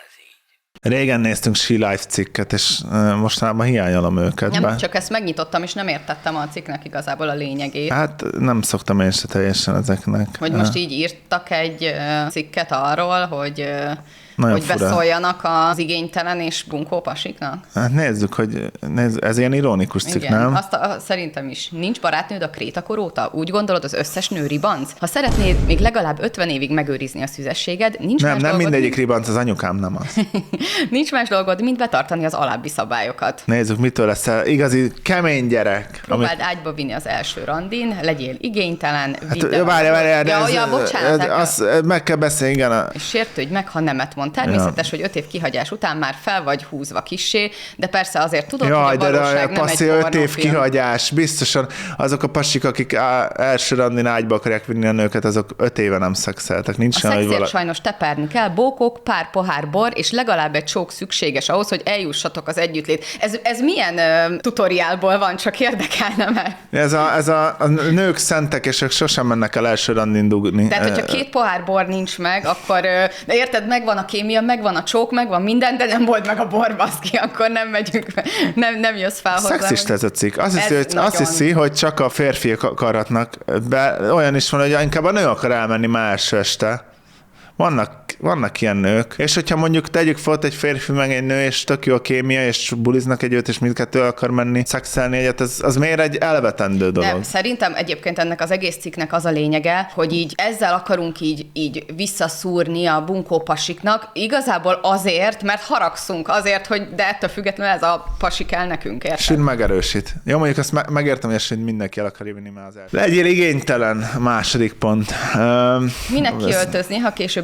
Régen néztünk She Life cikket, és mostanában hiányolom őket. Nem, be. csak ezt megnyitottam, és nem értettem a cikknek igazából a lényegét. Hát nem szoktam én se teljesen ezeknek. Hogy most így írtak egy cikket arról, hogy... Nagyon hogy fura. Beszóljanak az igénytelen és bunkó pasiknak? Hát nézzük, hogy nézz, ez ilyen ironikus cikk, igen, nem? Azt a, szerintem is. Nincs barátnőd a krétakor óta? Úgy gondolod, az összes nő ribanc? Ha szeretnéd még legalább ötven évig megőrizni a szüzességed, nincs nem, más nem dolgod, mindegyik mint... ribanc, az anyukám nem az. Nincs más dolgod, mint betartani az alábbi szabályokat. Nézzük, mitől lesz el igazi kemény gyerek. Próbáld amit... ágyba vinni az első randin, legyél igénytelen, vidd hát, el várja, várja, ja, ez, ja, bocsánat, ez, az, meg kell beszélni, igen. A... És sértődj meg, ha nemet mond. Természetes, ja. hogy öt év kihagyás után már fel vagy húzva kissé, de persze azért tudod, Jaj, hogy a valóság de nem paszi, egy öt év pornófilm. kihagyás, biztosan azok a pasik, akik első randin ágyba akarják vinni a nőket, azok öt éve nem szexeltek. Nincs a olyan, hogy szexért vala... sajnos teperni kell, bókok, pár pohár bor, és legalább egy csók szükséges ahhoz, hogy eljussatok az együttlét. Ez, ez milyen uh, tutoriálból van, csak érdekelne már. Ez a, ez a, a nők szentek, és ők sosem mennek el első randin dugni. Tehát, hogyha két pohár bor nincs meg, akkor de érted, megvan a kémia, megvan a csók, megvan minden, de nem volt meg a bor, baszki, akkor nem megyünk, nem, nem jössz fel hozzá. Szexista ez a cikk. Azt hiszi, hogy, nagyon... azt hiszi, hogy csak a férfiak akarhatnak be. Olyan is van, hogy inkább a nő akar elmenni már első este. Vannak, vannak ilyen nők, és hogyha mondjuk tegyük fel egy férfi meg egy nő, és tök jó a kémia, és buliznak együtt, és mindkettő akar menni szexelni egyet, az, az miért egy elvetendő dolog? Nem, szerintem egyébként ennek az egész cikknek az a lényege, hogy így ezzel akarunk így, így visszaszúrni a bunkó pasiknak, igazából azért, mert haragszunk azért, hogy de ettől függetlenül ez a pasi kell nekünk, érted? Sőt, megerősít. Jó, mondjuk azt me- megértem, hogy ezt mindenki el akarja vinni már az el. Legyél igénytelen, második pont. Um, Minek kiöltözni, ha később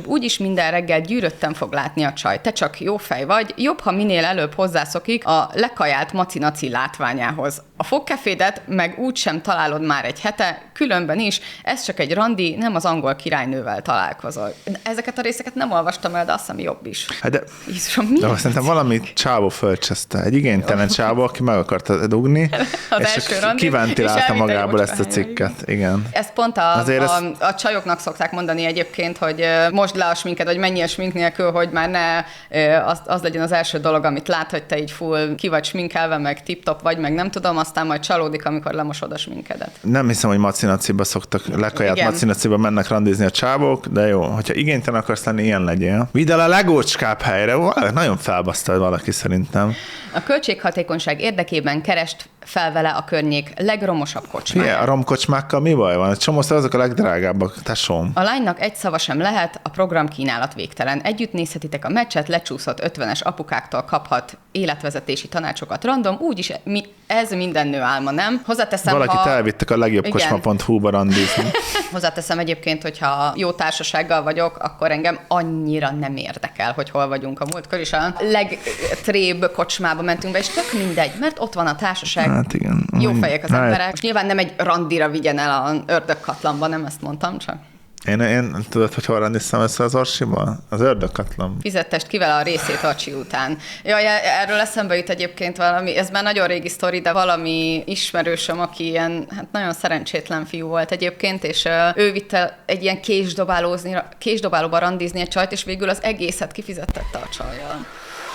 később úgyis minden reggel gyűrötten fog látni a csaj. Te csak jó fej vagy, jobb, ha minél előbb hozzászokik a lekajált macinaci látványához. A fogkefédet meg úgysem találod már egy hete, különben is, ez csak egy randi, nem az angol királynővel találkozol. Ezeket a részeket nem olvastam el, de azt hiszem jobb is. Hát de, Jézusom, de azt szerintem valami csávó fölcseszte. Egy igénytelen csávó, aki meg akarta dugni, az és első randi, kiventilálta és magából ezt a elvitte egy cikket. Igen. Ezt pont a, Azért a, ez... a csajoknak szokták mondani egyébként, hogy mosd le a sminked, vagy menjél smink nélkül, hogy már ne az, az legyen az első dolog, amit lát, hogy te így full ki vagy sminkelve, meg tip-top vagy, meg nem tudom, aztán majd csalódik, amikor lemosod a sminkedet. Nem hiszem, hogy macinaciba szoktak, lekajált Igen. macinaciba mennek randizni a csávók, de jó, hogyha igénytelen akarsz lenni, ilyen legyél. Vidd el a legócskább helyre, nagyon felbasztalt valaki szerintem. A költséghatékonyság érdekében kerest fel vele a környék legromosabb kocsmáját. Igen, a romkocsmákkal mi baj van? Egy csomószor azok a legdrágábbak, tesóm. A lánynak egy szava sem lehet, a program kínálat végtelen. Együtt nézhetitek a meccset, lecsúszott ötvenes apukáktól kaphat életvezetési tanácsokat random, úgyis mi, ez minden nő álma, nem? Hozzáteszem, Valakit ha... elvittek a legjobb kocsma pont hu-ba randizni. Hozzáteszem egyébként, hogyha jó társasággal vagyok, akkor engem annyira nem érdekel, hogy hol vagyunk. A múltkor is a legtrébb kocsmába mentünk be, és tök mindegy, mert ott van a társaság, Hát igen. jó fejek az Hát. emberek. Most nyilván nem egy randira vigyen el a ördögkatlanba, nem ezt mondtam csak. Én, én tudod, hogy hol randiztam össze az Orsiba? Az ördögkatlan. Fizettest ki vele a részét Orcsi után. Jaj, erről eszembe jut egyébként valami, ez már nagyon régi sztori, de valami ismerősöm, aki ilyen, hát nagyon szerencsétlen fiú volt egyébként, és uh, ő vitte egy ilyen késdobálózni, késdobálóba randizni egy csajt, és végül az egészet kifizettette a csajjal.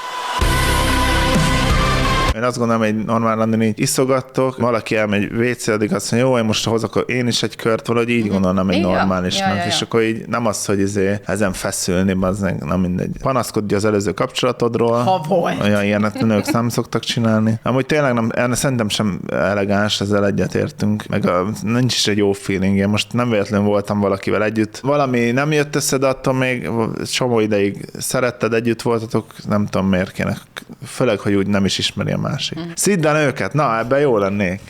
Én azt gondolom, hogy egy normál randin így iszogattok, valaki elmegy vécéledik, azt mondja, jó, én most hozok én is egy kört, valahogy így gondolnám egy Ja, normálisnak, ja, ja, ja. és akkor így nem az, hogy izé, ezen feszülni, bazdmeg, nem mindegy. Panaszkodj az előző kapcsolatodról. Ha volt. Olyan ilyenek nők nem szoktak csinálni. Amúgy tényleg nem, én szerintem sem elegáns, ezzel egyetértünk, meg a, nincs is egy jó feeling. Én most nem véletlenül voltam valakivel együtt. Valami nem jött össze, de attól még csomó ideig szeretted, együtt voltatok, nem tudom miért kéne. Főleg, hogy úgy nem is ismeri a másik. Mm. Szidd el őket, na, ebben jó lennék.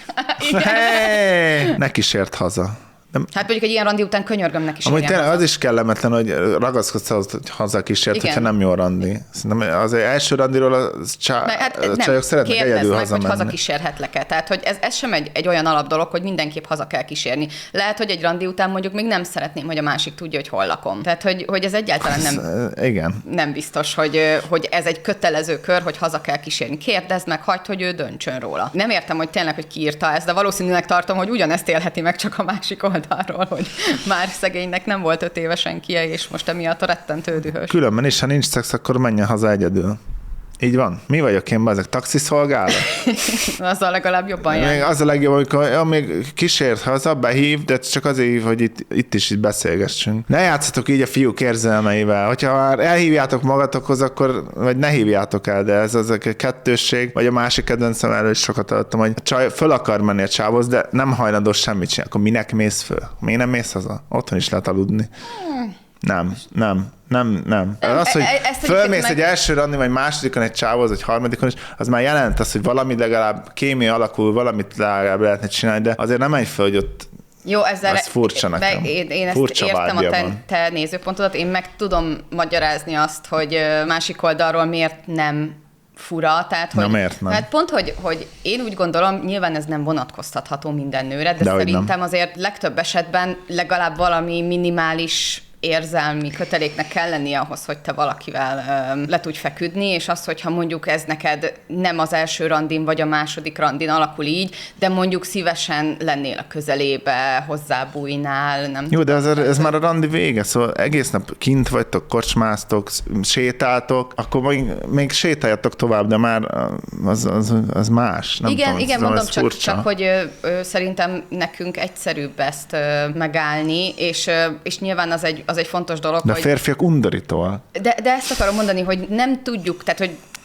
Hey, ne kísért haza. Nem. Hát mondjuk egy ilyen randi után könyörgöm neki Amúgy tényleg az is kellemetlen, hogy ragaszkodsz ahhoz, hogy haza kísért, hogyha nem jó randi. Szerintem az első randiról a csá... hát csajok szeretnek egyedül meg, hazamenni. hogy hazakísérhetlek-e. Tehát, hogy ez, ez sem egy, egy olyan alap dolog, hogy mindenképp haza kell kísérni. Lehet, hogy egy randi után mondjuk még nem szeretném, hogy a másik tudja, hogy hol lakom. Tehát, hogy, hogy ez egyáltalán nem, ez, igen. nem biztos, hogy, hogy ez egy kötelező kör, hogy haza kell kísérni. Kérdezd meg, hagyd, hogy ő döntsön róla. Nem értem, hogy tényleg, hogy ki írta ezt, de valószínűleg tartom, hogy ugyanezt élheti meg csak a másik oldalról, hogy már szegénynek nem volt öt évesen kie, és most emiatt a rettentő dühös. Különben is, ha nincs szex, akkor menjen haza egyedül. Így van. Mi vagyok én, ezek taxiszolgáló? Azzal legalább jobban jár. Még az a legjobb, amikor ja, még kísért haza, behív, de csak azért hív, hogy itt, itt is itt beszélgessünk. Ne játszatok így a fiúk érzelmeivel. Hogyha már elhívjátok magatokhoz, akkor, vagy ne hívjátok el, de ez az a kettősség, vagy a másik kedvencem, erről is sokat adtam, hogy a csaj föl akar menni a csávhoz, de nem hajlandó semmit csinálni. Akkor minek mész föl? Miért nem mész haza? Otthon is lehet aludni. Hmm. Nem, nem. Nem, nem. nem. Az, hogy e- fölmész meg... egy első randi, vagy másodikon egy csávóhoz, vagy harmadikon is, az már jelent az, hogy valami legalább kémia alakul, valamit legalább lehetne csinálni, de azért nem menj föl, hogy ott jó, ezzel ez furcsa nekem. Én, én ezt furcsa értem a te, van. te nézőpontodat, én meg tudom magyarázni azt, hogy másik oldalról miért nem fura. Tehát, hogy, Na miért nem? Hát pont, hogy, hogy én úgy gondolom, nyilván ez nem vonatkoztatható minden nőre, de, de szerintem azért legtöbb esetben legalább valami minimális érzelmi köteléknek kell lennie ahhoz, hogy te valakivel ö, le tudj feküdni, és az, hogyha mondjuk ez neked nem az első randin, vagy a második randin alakul így, de mondjuk szívesen lennél a közelébe, hozzábújnál, nem Jó, de ez, ez már a randi vége, szóval egész nap kint vagytok, kocsmáztok, sétáltok, akkor még, még sétáljatok tovább, de már az, az, az más. Nem igen, tudom, igen, mondom, mondom csak, csak, hogy ö, ö, szerintem nekünk egyszerűbb ezt ö, megállni, és, ö, és nyilván az egy az egy fontos dolog, de hogy... férfiak undorítóak. De, de ezt akarom mondani, hogy nem tudjuk, tehát, hogy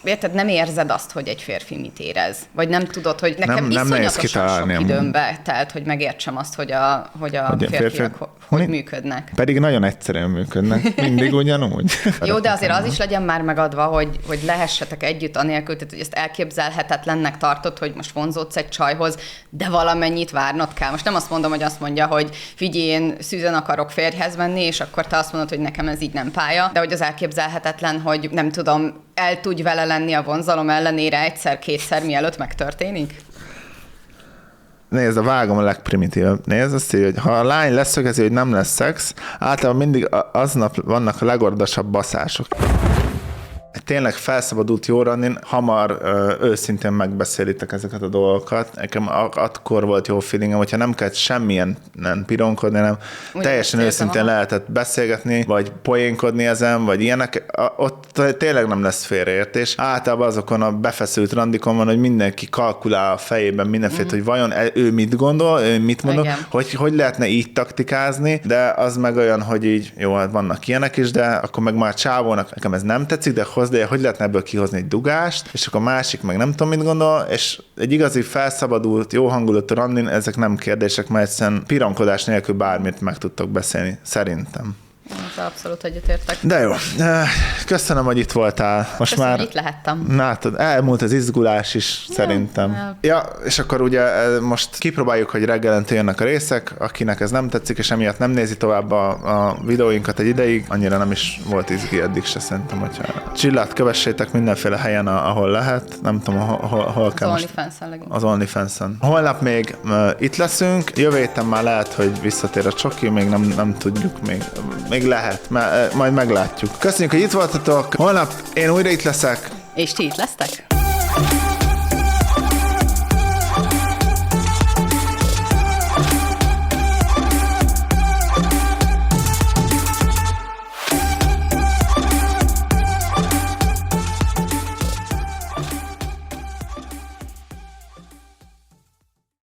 érted, nem érzed azt, hogy egy férfi mit érez. Vagy nem tudod, hogy nekem Nem- nem nehéz iszonyatosan kitalálni, sok amúgy. időmbe telt, hogy megértsem azt, hogy a, hogy a Hogy a férfiak férfiak- hogy, Hogy- hogy működnek. Pedig nagyon egyszerűen működnek. Mindig ugyanúgy. Jó, de azért az is legyen már megadva, hogy, hogy lehessetek együtt anélkül, tehát hogy ezt elképzelhetetlennek tartod, hogy most vonzódsz egy csajhoz, de valamennyit várnod kell. Most nem azt mondom, hogy azt mondja, hogy figyelj, én szűzen akarok férjhez menni, és akkor te azt mondod, hogy nekem ez így nem pálya, de hogy az elképzelhetetlen, hogy nem tudom, el tudj vele lenni a vonzalom ellenére egyszer-kétszer, mielőtt megtörténik? Nézd, a vágom a legprimitívebb. Nézd, azt írja, hogy ha a lány leszögezi, hogy nem lesz szex, általában mindig a- aznap vannak a legordasabb baszások. Egy tényleg felszabadult jó randin, hamar ö, őszintén megbeszélitek ezeket a dolgokat. Nekem ak- akkor volt jó feelingem, hogyha nem kellett semmilyen nem pironkodni, hanem Ugyan teljesen ezt érzem, őszintén aha. lehetett beszélgetni, vagy poénkodni ezen, vagy ilyenek. A- ott tényleg nem lesz félreértés. Általában azokon a befeszült randikon van, hogy mindenki kalkulál a fejében mindenféle, mm. hogy vajon e- ő mit gondol, ő mit mondol, Igen. hogy hogy lehetne így taktikázni, de az meg olyan, hogy így, jó, hát vannak ilyenek is, de akkor meg már csávónak, nekem ez nem tetszik, de hozd, de hogy lehetne ebből kihozni egy dugást, és akkor a másik meg nem tudom, mit gondol, és egy igazi felszabadult, jó hangulatú randin, ezek nem kérdések, mert egyszerűen pironkodás nélkül bármit meg tudtok beszélni, szerintem. Ez abszolút egyetértek. De jó, köszönöm, hogy itt voltál. Most Köszönöm, már hogy itt lehettem. látod, elmúlt az izgulás is, szerintem. el- Ja, és akkor ugye eh, most kipróbáljuk, hogy reggelente jönnek a részek, akinek ez nem tetszik, és emiatt nem nézi tovább a, a videóinkat egy ideig, annyira nem is volt izgi eddig se, szerintem, hogyha Csillát kövessétek mindenféle helyen, ahol lehet, nem tudom, hol, hol, hol kell Az most. OnlyFans-en leginkább. Az OnlyFans-en. Holnap még uh, itt leszünk, jövő héten már lehet, hogy visszatér a csoki, még nem, nem tudjuk, még, még lehet, mert, uh, majd meglátjuk. Köszönjük, hogy itt voltatok, holnap én újra itt leszek, És ti itt lesztek?